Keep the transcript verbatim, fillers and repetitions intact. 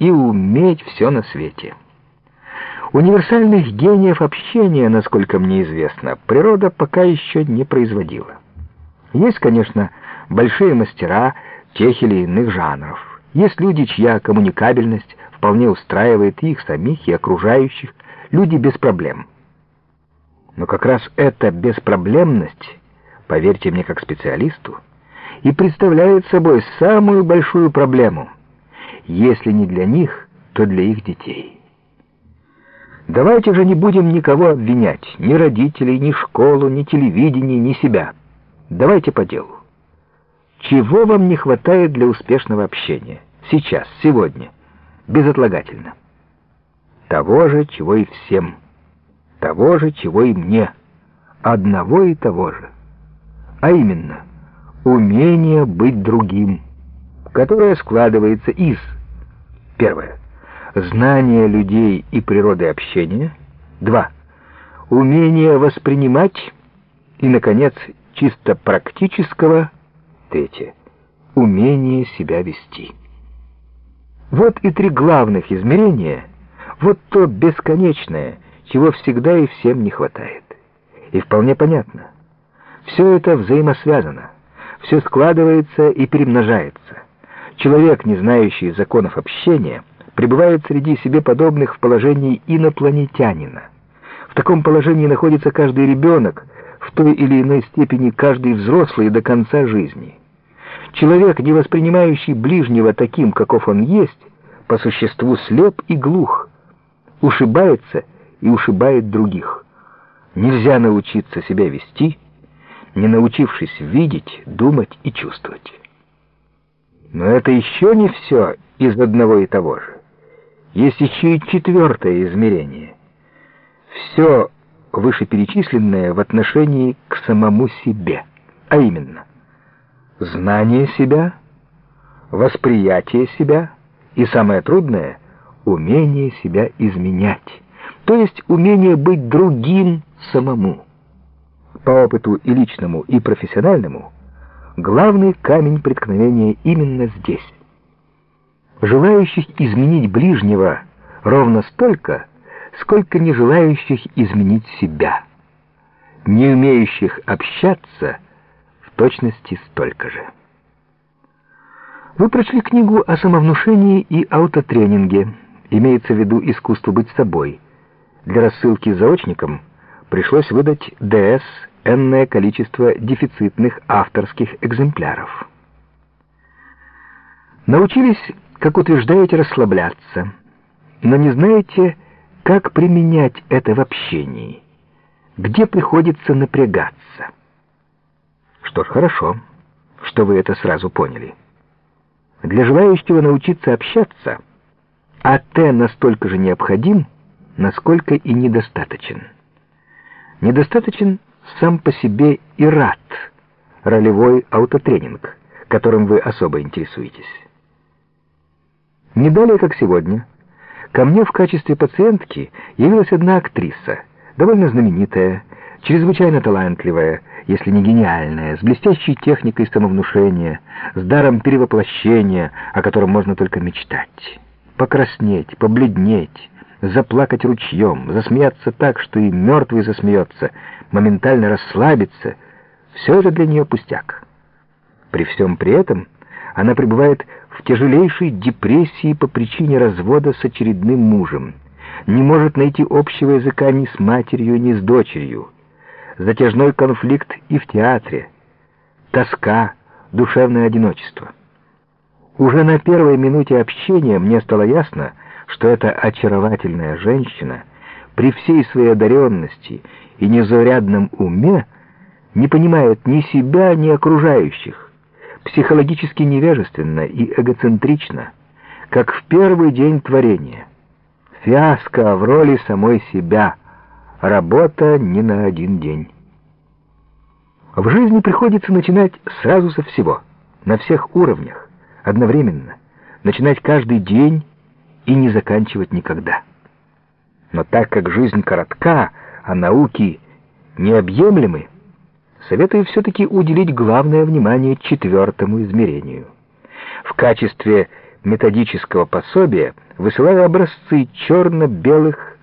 и уметь все на свете. Универсальных гениев общения, насколько мне известно, природа пока еще не производила. Есть, конечно, большие мастера тех или иных жанров. Есть люди, чья коммуникабельность вполне устраивает их самих и окружающих, люди без проблем. Но как раз эта беспроблемность, поверьте мне как специалисту, и представляет собой самую большую проблему, если не для них, то для их детей. Давайте же не будем никого обвинять, ни родителей, ни школу, ни телевидение, ни себя. Давайте по делу. Чего вам не хватает для успешного общения? Сейчас, сегодня, безотлагательно. Того же, чего и всем. Того же, чего и мне. Одного и того же. А именно, умение быть другим, которое складывается из: первое, знания людей и природы общения; два, умение воспринимать; и, наконец, чисто практического; третье, умение себя вести. Вот и три главных измерения, вот то бесконечное, чего всегда и всем не хватает. И вполне понятно, все это взаимосвязано, все складывается и перемножается. Человек, не знающий законов общения, пребывает среди себе подобных в положении инопланетянина. В таком положении находится каждый ребенок, в той или иной степени каждый взрослый до конца жизни. Человек, не воспринимающий ближнего таким, каков он есть, по существу слеп и глух, ушибается и ушибает других. Нельзя научиться себя вести, не научившись видеть, думать и чувствовать. Но это еще не все из одного и того же. Есть еще и четвертое измерение. Все вышеперечисленное в отношении к самому себе, а именно знание себя, восприятие себя и, самое трудное, умение себя изменять, то есть умение быть другим самому. По опыту и личному, и профессиональному, главный камень преткновения именно здесь. Желающих изменить ближнего ровно столько, сколько не желающих изменить себя. Не умеющих общаться в точности столько же. Вы прочли книгу о самовнушении и аутотренинге. Имеется в виду искусство быть собой. Для рассылки заочникам пришлось выдать ДС энное количество дефицитных авторских экземпляров. Научились, как утверждаете, расслабляться, но не знаете, как применять это в общении, где приходится напрягаться. Что ж, хорошо, что вы это сразу поняли. Для желающего научиться общаться АТ настолько же необходим, насколько и недостаточен. Недостаточен сам по себе и РАТ, ролевой аутотренинг, которым вы особо интересуетесь. Не далее, как сегодня, ко мне в качестве пациентки явилась одна актриса, довольно знаменитая, чрезвычайно талантливая, если не гениальная, с блестящей техникой самовнушения, с даром перевоплощения, о котором можно только мечтать. Покраснеть, побледнеть, заплакать ручьем, засмеяться так, что и мертвый засмеется, моментально расслабиться — все это для нее пустяк. При всем при этом она пребывает в тяжелейшей депрессии по причине развода с очередным мужем, не может найти общего языка ни с матерью, ни с дочерью. Затяжной конфликт и в театре, тоска, душевное одиночество. Уже на первой минуте общения мне стало ясно, что эта очаровательная женщина при всей своей одаренности и незаурядном уме не понимает ни себя, ни окружающих, психологически невежественно и эгоцентрично, как в первый день творения. Фиаско в роли самой себя, работа не на один день. В жизни приходится начинать сразу со всего, на всех уровнях, одновременно, начинать каждый день и не заканчивать никогда. Но так как жизнь коротка, а науки необъемлемы, советую все-таки уделить главное внимание четвертому измерению. В качестве методического пособия высылаю образцы черно-белых